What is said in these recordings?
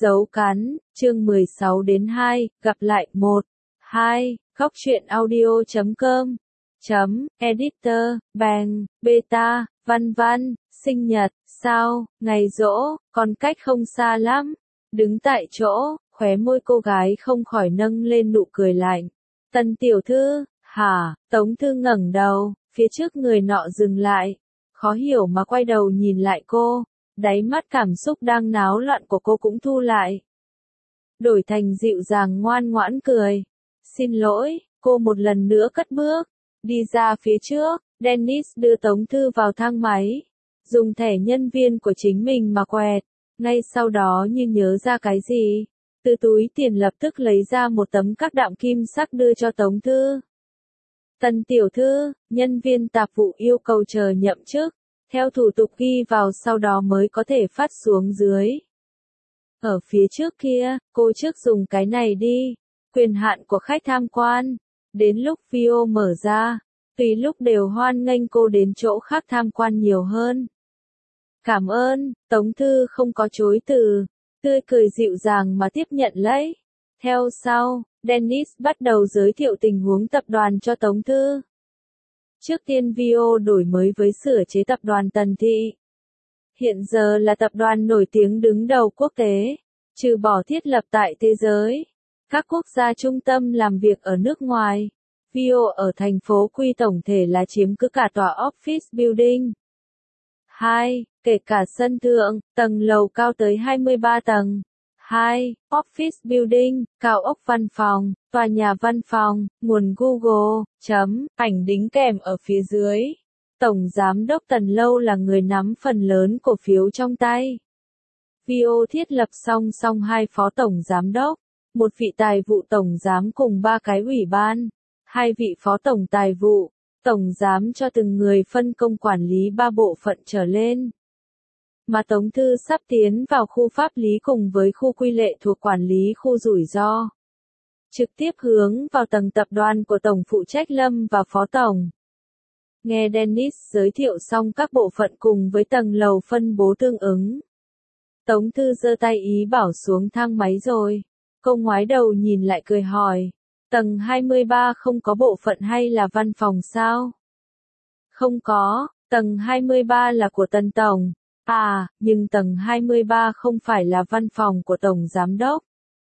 Dấu cắn, chương 16 đến 2, gặp lại 1, 2, góc truyện audio.com, editor, bang, beta, văn văn, sinh nhật, sao, ngày giỗ, còn cách không xa lắm. Đứng tại chỗ, khóe môi cô gái không khỏi nâng lên nụ cười lạnh. Tần tiểu thư, hả? Tống Thư ngẩng đầu, phía trước người nọ dừng lại, khó hiểu mà quay đầu nhìn lại cô, đáy mắt cảm xúc đang náo loạn của cô cũng thu lại. Đổi thành dịu dàng ngoan ngoãn cười. Xin lỗi, cô một lần nữa cất bước, đi ra phía trước, Dennis đưa Tống Thư vào thang máy, dùng thẻ nhân viên của chính mình mà quẹt, ngay sau đó như nhớ ra cái gì, từ túi tiền lập tức lấy ra một tấm các đạm kim sắc đưa cho Tống Thư. Tần tiểu thư, nhân viên tạp vụ yêu cầu chờ nhậm chức, theo thủ tục ghi vào sau đó mới có thể phát xuống dưới. Ở phía trước kia, cô trước dùng cái này đi, quyền hạn của khách tham quan, đến lúc video mở ra, tùy lúc đều hoan nghênh cô đến chỗ khác tham quan nhiều hơn. Cảm ơn, Tống Thư không có chối từ, tươi cười dịu dàng mà tiếp nhận lấy. Theo sau, Dennis bắt đầu giới thiệu tình huống tập đoàn cho Tống Thư. Trước tiên video đổi mới với sửa chế tập đoàn Tần Thị. Hiện giờ là tập đoàn nổi tiếng đứng đầu quốc tế, trừ bỏ thiết lập tại thế giới, các quốc gia trung tâm làm việc ở nước ngoài. Video ở thành phố Quy tổng thể là chiếm cứ cả tòa office building. 2. Kể cả sân thượng, tầng lầu cao tới 23 tầng. 2. Office building, cao ốc văn phòng, tòa nhà văn phòng, nguồn Google, ảnh đính kèm ở phía dưới. Tổng Giám đốc Tần Lâu là người nắm phần lớn cổ phiếu trong tay. Video thiết lập song song 2 phó tổng giám đốc, một vị tài vụ tổng giám cùng 3 cái ủy ban, 2 vị phó tổng tài vụ, tổng giám cho từng người phân công quản lý 3 bộ phận trở lên. Mà Tống Thư sắp tiến vào khu pháp lý cùng với khu quy lệ thuộc quản lý khu rủi ro. Trực tiếp hướng vào tầng tập đoàn của tổng phụ trách Lâm và phó tổng. Nghe Dennis giới thiệu xong các bộ phận cùng với tầng lầu phân bố tương ứng. Tống Thư giơ tay ý bảo xuống thang máy rồi. Cô ngoái đầu nhìn lại cười hỏi. Tầng 23 không có bộ phận hay là văn phòng sao? Không có, tầng 23 là của Tần Tổng. À, nhưng tầng 23 không phải là văn phòng của Tổng Giám đốc.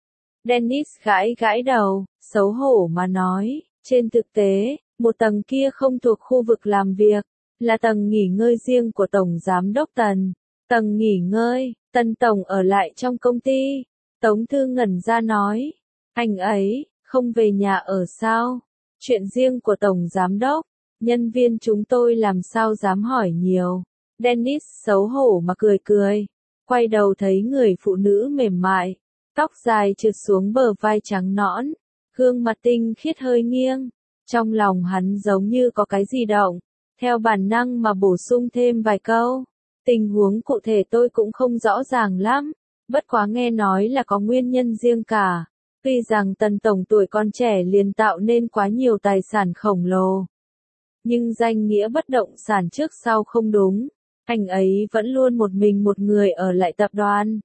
Dennis gãi gãi đầu, xấu hổ mà nói, trên thực tế, một tầng kia không thuộc khu vực làm việc, là tầng nghỉ ngơi riêng của Tổng Giám đốc Tần. Tầng nghỉ ngơi, Tần Tổng ở lại trong công ty. Tống Thư ngẩn ra nói, anh ấy, không về nhà ở sao? Chuyện riêng của Tổng Giám đốc, nhân viên chúng tôi làm sao dám hỏi nhiều. Dennis xấu hổ mà cười cười, quay đầu thấy người phụ nữ mềm mại, tóc dài trượt xuống bờ vai trắng nõn, gương mặt tinh khiết hơi nghiêng, trong lòng hắn giống như có cái gì động, theo bản năng mà bổ sung thêm vài câu. Tình huống cụ thể tôi cũng không rõ ràng lắm, bất quá nghe nói là có nguyên nhân riêng cả, tuy rằng Tần Tổng tuổi còn trẻ liền tạo nên quá nhiều tài sản khổng lồ. Nhưng danh nghĩa bất động sản trước sau không đúng. Anh ấy vẫn luôn một mình một người ở lại tập đoàn.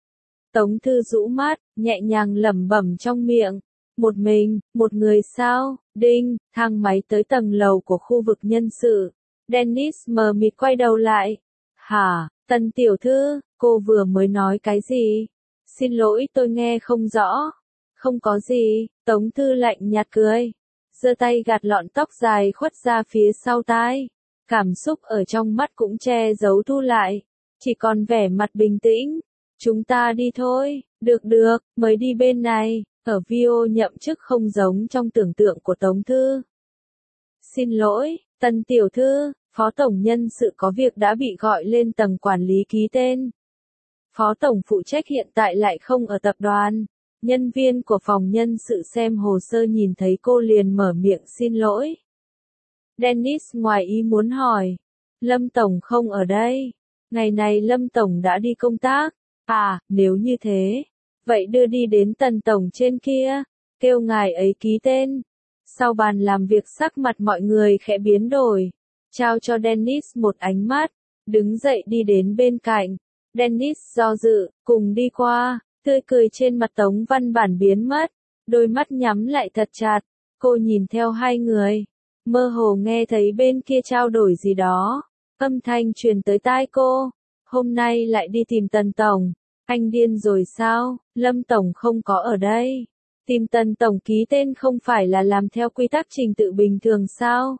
Tống Thư rũ mắt, nhẹ nhàng lẩm bẩm trong miệng. Một mình, một người sao? Đinh, thang máy tới tầng lầu của khu vực nhân sự. Dennis mờ mịt quay đầu lại. Hả, Tần tiểu thư, cô vừa mới nói cái gì? Xin lỗi tôi nghe không rõ. Không có gì, Tống Thư lạnh nhạt cười. Giơ tay gạt lọn tóc dài khuất ra phía sau tai. Cảm xúc ở trong mắt cũng che giấu thu lại, chỉ còn vẻ mặt bình tĩnh. Chúng ta đi thôi, được, mới đi bên này, ở video nhậm chức không giống trong tưởng tượng của Tống Thư. Xin lỗi, Tần tiểu thư, phó tổng nhân sự có việc đã bị gọi lên tầng quản lý ký tên. Phó tổng phụ trách hiện tại lại không ở tập đoàn. Nhân viên của phòng nhân sự xem hồ sơ nhìn thấy cô liền mở miệng xin lỗi. Dennis ngoài ý muốn hỏi, Lâm Tổng không ở đây, ngày này Lâm Tổng đã đi công tác, à, nếu như thế, vậy đưa đi đến Tần Tổng trên kia, kêu ngài ấy ký tên. Sau bàn làm việc sắc mặt mọi người khẽ biến đổi, trao cho Dennis một ánh mắt, đứng dậy đi đến bên cạnh, Dennis do dự, cùng đi qua, Tươi cười trên mặt Tống Văn Bản biến mất, đôi mắt nhắm lại thật chặt, cô nhìn theo hai người, mơ hồ nghe thấy bên kia trao đổi gì đó, âm thanh truyền tới tai cô, hôm nay lại đi tìm Tần Tổng, anh điên rồi sao, Lâm Tổng không có ở đây, tìm Tần Tổng ký tên không phải là làm theo quy tắc trình tự bình thường sao?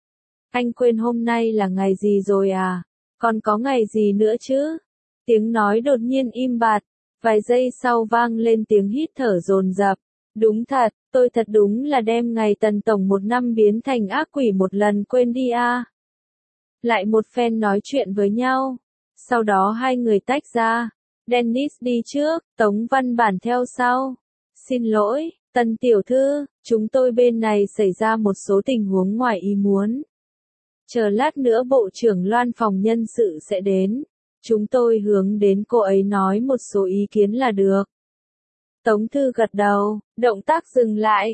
Anh quên hôm nay là ngày gì rồi à, còn có ngày gì nữa chứ? Tiếng nói đột nhiên im bặt, vài giây sau vang lên tiếng hít thở dồn dập. Đúng thật, tôi thật đúng là đem ngày Tần Tổng một năm biến thành ác quỷ một lần quên đi à. Lại một phen nói chuyện với nhau. Sau đó hai người tách ra. Dennis đi trước, Tống Văn Bản theo sau. Xin lỗi, Tần tiểu thư, chúng tôi bên này xảy ra một số tình huống ngoài ý muốn. Chờ lát nữa Bộ trưởng Loan phòng nhân sự sẽ đến. Chúng tôi hướng đến cô ấy nói một số ý kiến là được. Tống Thư gật đầu, động tác dừng lại,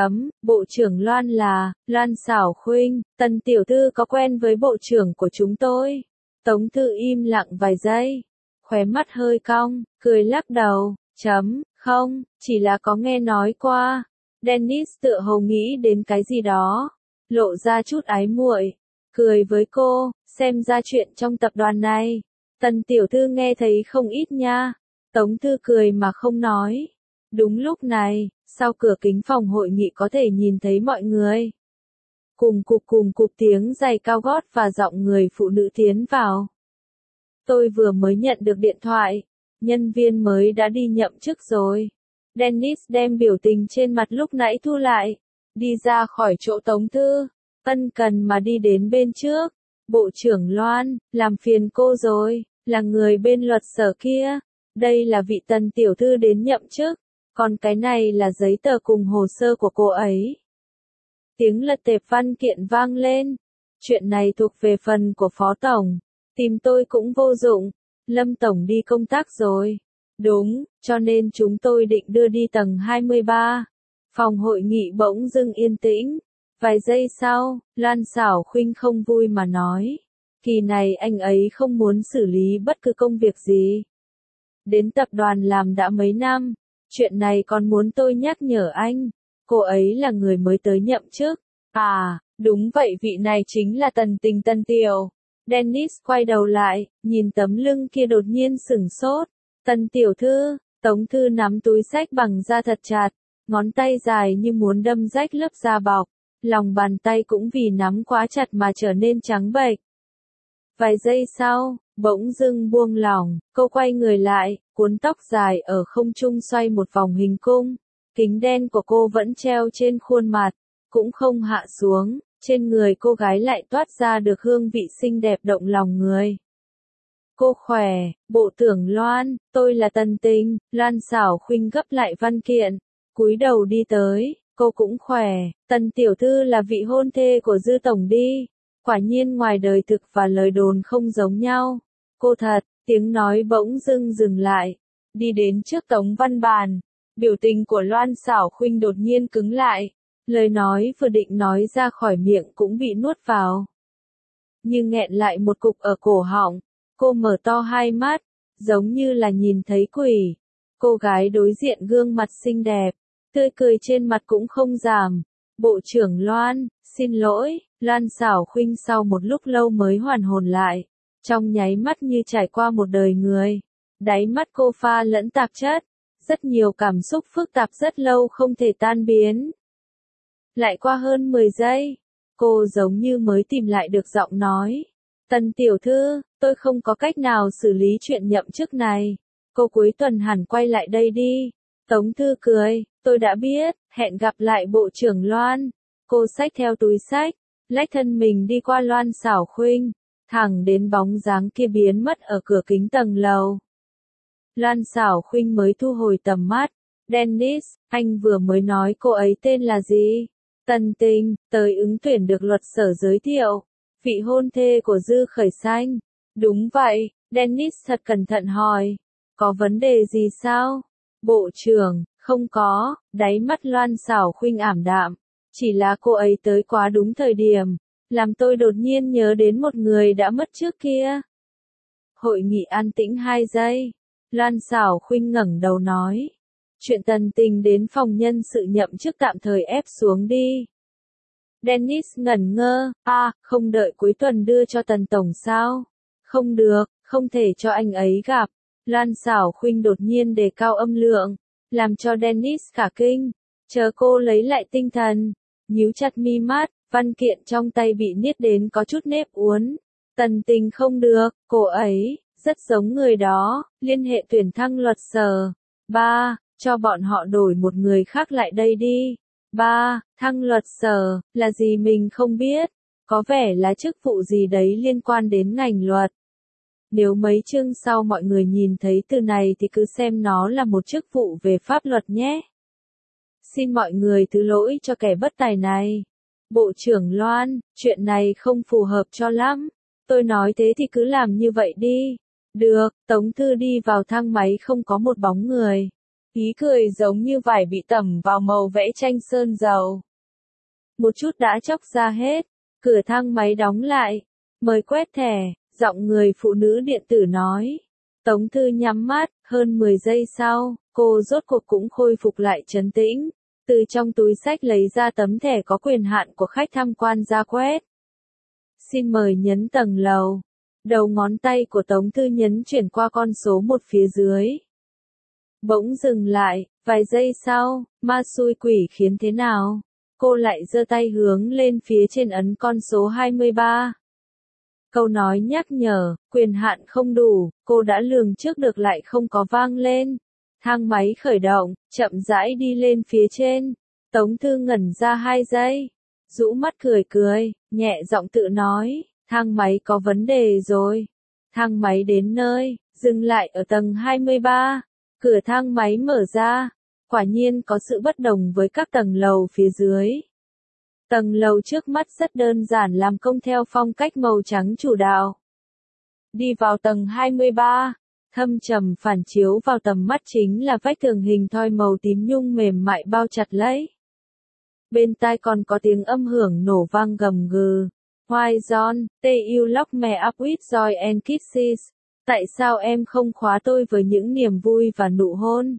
Bộ trưởng Loan là, Loan Xảo Khuynh, Tần tiểu thư có quen với bộ trưởng của chúng tôi. Tống Thư im lặng vài giây, khóe mắt hơi cong, cười lắc đầu, không, chỉ là có nghe nói qua. Dennis tựa hồ nghĩ đến cái gì đó, lộ ra chút ái muội, cười với cô, xem ra chuyện trong tập đoàn này. Tần tiểu thư nghe thấy không ít nha. Tống Thư cười mà không nói. Đúng lúc này, sau cửa kính phòng hội nghị có thể nhìn thấy mọi người. Cùng cục tiếng giày cao gót và giọng người phụ nữ tiến vào. Tôi vừa mới nhận được điện thoại. Nhân viên mới đã đi nhậm chức rồi. Dennis đem biểu tình trên mặt lúc nãy thu lại. Đi ra khỏi chỗ Tống Thư. Ân cần mà đi đến bên trước. Bộ trưởng Loan, làm phiền cô rồi, là người bên luật sở kia. Đây là vị Tần tiểu thư đến nhậm chức, còn cái này là giấy tờ cùng hồ sơ của cô ấy. Tiếng lật tệp văn kiện vang lên. Chuyện này thuộc về phần của Phó Tổng. Tìm tôi cũng vô dụng. Lâm Tổng đi công tác rồi. Đúng, cho nên chúng tôi định đưa đi tầng 23. Phòng hội nghị bỗng dưng yên tĩnh. Vài giây sau, Loan Xảo Khuynh không vui mà nói. Kỳ này anh ấy không muốn xử lý bất cứ công việc gì. Đến tập đoàn làm đã mấy năm. Chuyện này còn muốn tôi nhắc nhở anh. Cô ấy là người mới tới nhậm chức. À, đúng vậy, vị này chính là Tần Tình Tần Tiểu. Dennis quay đầu lại, nhìn tấm lưng kia đột nhiên sửng sốt. Tần tiểu thư, Tống Thư nắm túi xách bằng da thật chặt, ngón tay dài như muốn đâm rách lớp da bọc. Lòng bàn tay cũng vì nắm quá chặt mà trở nên trắng bệch. Vài giây sau, bỗng dưng buông lỏng, cô quay người lại, cuốn tóc dài ở không trung xoay một vòng hình cung. Kính đen của cô vẫn treo trên khuôn mặt, cũng không hạ xuống, trên người cô gái lại toát ra được hương vị xinh đẹp động lòng người. Cô khỏe, bộ trưởng Loan, tôi là Tần Tình. Loan Xảo Khuynh gấp lại văn kiện, cúi đầu đi tới. Cô cũng khỏe, Tần tiểu thư là vị hôn thê của Dư Tổng đi. Quả nhiên ngoài đời thực và lời đồn không giống nhau. Cô thật, tiếng nói bỗng dưng dừng lại. Đi đến trước Tống Văn Bản. Biểu tình của Loan Xảo Khuynh đột nhiên cứng lại. Lời nói vừa định nói ra khỏi miệng cũng bị nuốt vào. Nhưng nghẹn lại một cục ở cổ họng. Cô mở to hai mắt, giống như là nhìn thấy quỷ. Cô gái đối diện gương mặt xinh đẹp. Tươi cười trên mặt cũng không giảm. Bộ trưởng Loan, xin lỗi. Loan Xảo Khuynh sau một lúc lâu mới hoàn hồn lại. Trong nháy mắt như trải qua một đời người. Đáy mắt cô pha lẫn tạp chất. Rất nhiều cảm xúc phức tạp rất lâu không thể tan biến. Lại qua hơn 10 giây. Cô giống như mới tìm lại được giọng nói. Tần tiểu thư, tôi không có cách nào xử lý chuyện nhậm chức này. Cô cuối tuần hẳn quay lại đây đi. Tống Thư cười, tôi đã biết, hẹn gặp lại bộ trưởng Loan. Cô xách theo túi xách, lách thân mình đi qua Loan Xảo Khuynh, thẳng đến bóng dáng kia biến mất ở cửa kính tầng lầu. Loan Xảo Khuynh mới thu hồi tầm mắt. Dennis, anh vừa mới nói cô ấy tên là gì? Tần Tình, tới ứng tuyển được luật sở giới thiệu. Vị hôn thê của Dư Khởi Xanh. Đúng vậy, Dennis thật cẩn thận hỏi. Có vấn đề gì sao? Bộ trưởng, không có, đáy mắt Loan Xảo Khuynh ảm đạm. Chỉ là cô ấy tới quá đúng thời điểm. Làm tôi đột nhiên nhớ đến một người đã mất trước kia. Hội nghị an tĩnh 2 giây. Loan Xảo Khuynh ngẩng đầu nói. Chuyện Tần Tình đến phòng nhân sự nhậm chức tạm thời ép xuống đi. Dennis ngẩn ngơ, không đợi cuối tuần đưa cho Tần Tổng sao? Không được, không thể cho anh ấy gặp. Loan Xảo Khuynh đột nhiên đề cao âm lượng, làm cho Dennis cả kinh. Chờ cô lấy lại tinh thần, nhíu chặt mi mắt, văn kiện trong tay bị niết đến có chút nếp uốn. Tần Tình không được, cô ấy, rất giống người đó, liên hệ tuyển thăng luật sở. 3. Cho bọn họ đổi một người khác lại đây đi. 3. Thăng luật sở, là gì mình không biết, có vẻ là chức vụ gì đấy liên quan đến ngành luật. Nếu mấy chương sau mọi người nhìn thấy từ này thì cứ xem nó là một chức vụ về pháp luật nhé. Xin mọi người thứ lỗi cho kẻ bất tài này. Bộ trưởng Loan, chuyện này không phù hợp cho lắm. Tôi nói thế thì cứ làm như vậy đi. Được, Tống Thư đi vào thang máy không có một bóng người. Ý cười giống như vải bị tẩm vào màu vẽ tranh sơn dầu. Một chút đã chóc ra hết. Cửa thang máy đóng lại. Mời quét thẻ, giọng người phụ nữ điện tử nói. Tống Thư nhắm mắt, hơn 10 giây sau, cô rốt cuộc cũng khôi phục lại trấn tĩnh. Từ trong túi xách lấy ra tấm thẻ có quyền hạn của khách tham quan ra quét. Xin mời nhấn tầng lầu. Đầu ngón tay của Tống Thư nhấn chuyển qua con số một phía dưới. Bỗng dừng lại, vài giây sau, ma xui quỷ khiến thế nào? Cô lại giơ tay hướng lên phía trên ấn con số 23. Câu nói nhắc nhở, quyền hạn không đủ, cô đã lường trước được lại không có vang lên. Thang máy khởi động, chậm rãi đi lên phía trên. Tống Thư ngẩn ra 2 giây. Rũ mắt cười cười, nhẹ giọng tự nói, thang máy có vấn đề rồi. Thang máy đến nơi, dừng lại ở tầng 23. Cửa thang máy mở ra. Quả nhiên có sự bất đồng với các tầng lầu phía dưới. Tầng lầu trước mắt rất đơn giản làm công theo phong cách màu trắng chủ đạo. Đi vào tầng 23, thâm trầm phản chiếu vào tầm mắt chính là vách tường hình thoi màu tím nhung mềm mại bao chặt lấy. Bên tai còn có tiếng âm hưởng nổ vang gầm gừ. Why John, you lock me up with joy and kisses. Tại sao em không khóa tôi với những niềm vui và nụ hôn?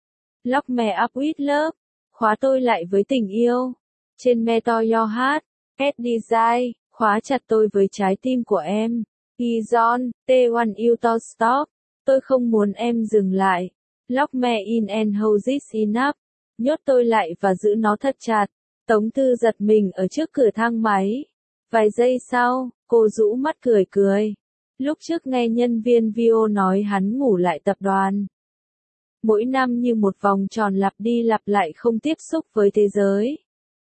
Lock me up with love. Khóa tôi lại với tình yêu. Trên Meteor Your Heart, Head Design, khóa chặt tôi với trái tim của em. John, want you to stop. Tôi không muốn em dừng lại. Lock me in and hold it enough. Nhốt tôi lại và giữ nó thật chặt. Tống Thư giật mình ở trước cửa thang máy. Vài giây sau, cô rũ mắt cười cười. Lúc trước nghe nhân viên Vio nói hắn ngủ lại tập đoàn. Mỗi năm như một vòng tròn lặp đi lặp lại không tiếp xúc với thế giới.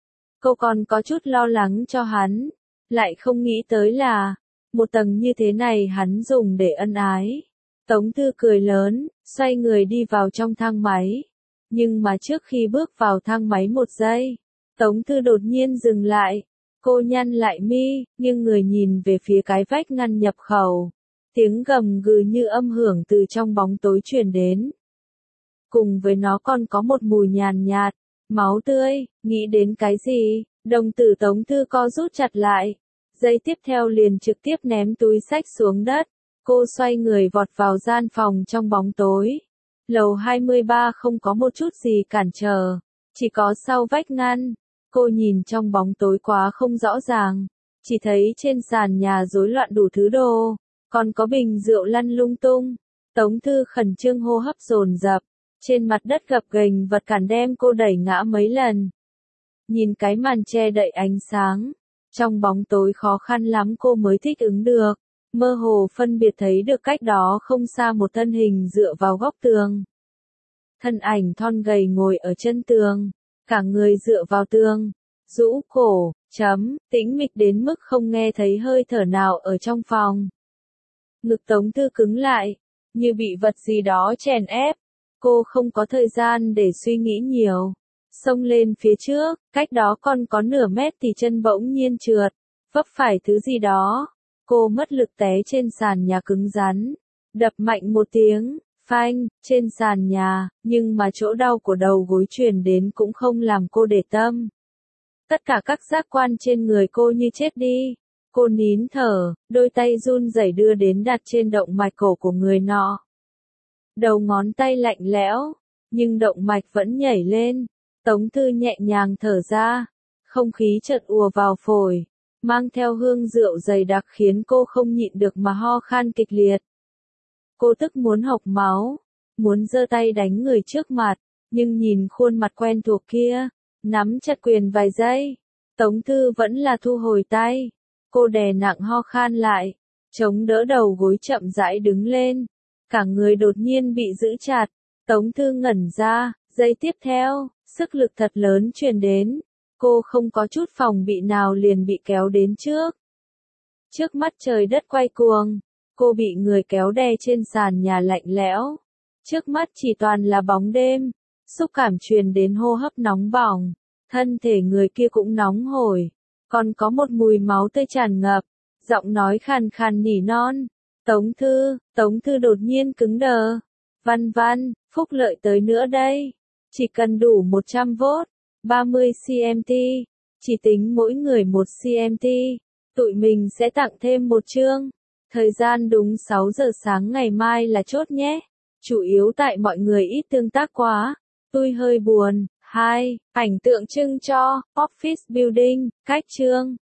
Cô còn có chút lo lắng cho hắn. Lại không nghĩ tới là, một tầng như thế này hắn dùng để ân ái. Tống Thư cười lớn, xoay người đi vào trong thang máy. Nhưng mà trước khi bước vào thang máy 1 giây, Tống Thư đột nhiên dừng lại. Cô nhăn lại mi, nhưng người nhìn về phía cái vách ngăn nhập khẩu. Tiếng gầm gừ như âm hưởng từ trong bóng tối truyền đến. Cùng với nó còn có một mùi nhàn nhạt, máu tươi, nghĩ đến cái gì, đồng tử Tống Thư co rút chặt lại. Giây tiếp theo liền trực tiếp ném túi xách xuống đất. Cô xoay người vọt vào gian phòng trong bóng tối. Lầu 23 không có một chút gì cản trở, chỉ có sau vách ngăn. Cô nhìn trong bóng tối quá không rõ ràng, chỉ thấy trên sàn nhà rối loạn đủ thứ đồ, còn có bình rượu lăn lung tung. Tống Thư khẩn trương hô hấp dồn dập, trên mặt đất gập ghềnh vật cản đem cô đẩy ngã mấy lần. Nhìn cái màn che đậy ánh sáng, trong bóng tối khó khăn lắm cô mới thích ứng được, mơ hồ phân biệt thấy được cách đó không xa một thân hình dựa vào góc tường. Thân ảnh thon gầy ngồi ở chân tường, cả người dựa vào tường, rũ cổ, tĩnh mịch đến mức không nghe thấy hơi thở nào ở trong phòng. Ngực Tống Thư cứng lại, như bị vật gì đó chèn ép. Cô không có thời gian để suy nghĩ nhiều. Xông lên phía trước, cách đó còn có nửa mét thì chân bỗng nhiên trượt, vấp phải thứ gì đó. Cô mất lực té trên sàn nhà cứng rắn, đập mạnh một tiếng, phanh, trên sàn nhà, nhưng mà chỗ đau của đầu gối truyền đến cũng không làm cô để tâm. Tất cả các giác quan trên người cô như chết đi. Cô nín thở, đôi tay run rẩy đưa đến đặt trên động mạch cổ của người nọ. đầu ngón tay lạnh lẽo, nhưng động mạch vẫn nhảy lên. Tống Thư nhẹ nhàng thở ra, không khí chợt ùa vào phổi, mang theo hương rượu dày đặc khiến cô không nhịn được mà ho khan kịch liệt. Cô tức muốn hộc máu, muốn giơ tay đánh người trước mặt, nhưng nhìn khuôn mặt quen thuộc kia, nắm chặt quyền vài giây, Tống Thư vẫn là thu hồi tay. Cô đè nặng ho khan lại, chống đỡ đầu gối chậm rãi đứng lên, cả người đột nhiên bị giữ chặt. Tống Thư ngẩn ra, giây tiếp theo, sức lực thật lớn truyền đến, cô không có chút phòng bị nào liền bị kéo đến trước. Trước mắt trời đất quay cuồng, cô bị người kéo đè trên sàn nhà lạnh lẽo. Trước mắt chỉ toàn là bóng đêm, xúc cảm truyền đến hô hấp nóng bỏng, thân thể người kia cũng nóng hổi, còn có một mùi máu tươi tràn ngập, giọng nói khàn khàn nỉ non. Tống Thư đột nhiên cứng đờ. Văn Văn, phúc lợi tới nữa đây. Chỉ cần đủ 100V, 30 CMT, chỉ tính mỗi người 1 CMT, tụi mình sẽ tặng thêm một chương. Thời gian đúng 6 giờ sáng ngày mai là chốt nhé. Chủ yếu tại mọi người ít tương tác quá. Tôi hơi buồn. 2. Ảnh tượng trưng cho Office Building, cách chương.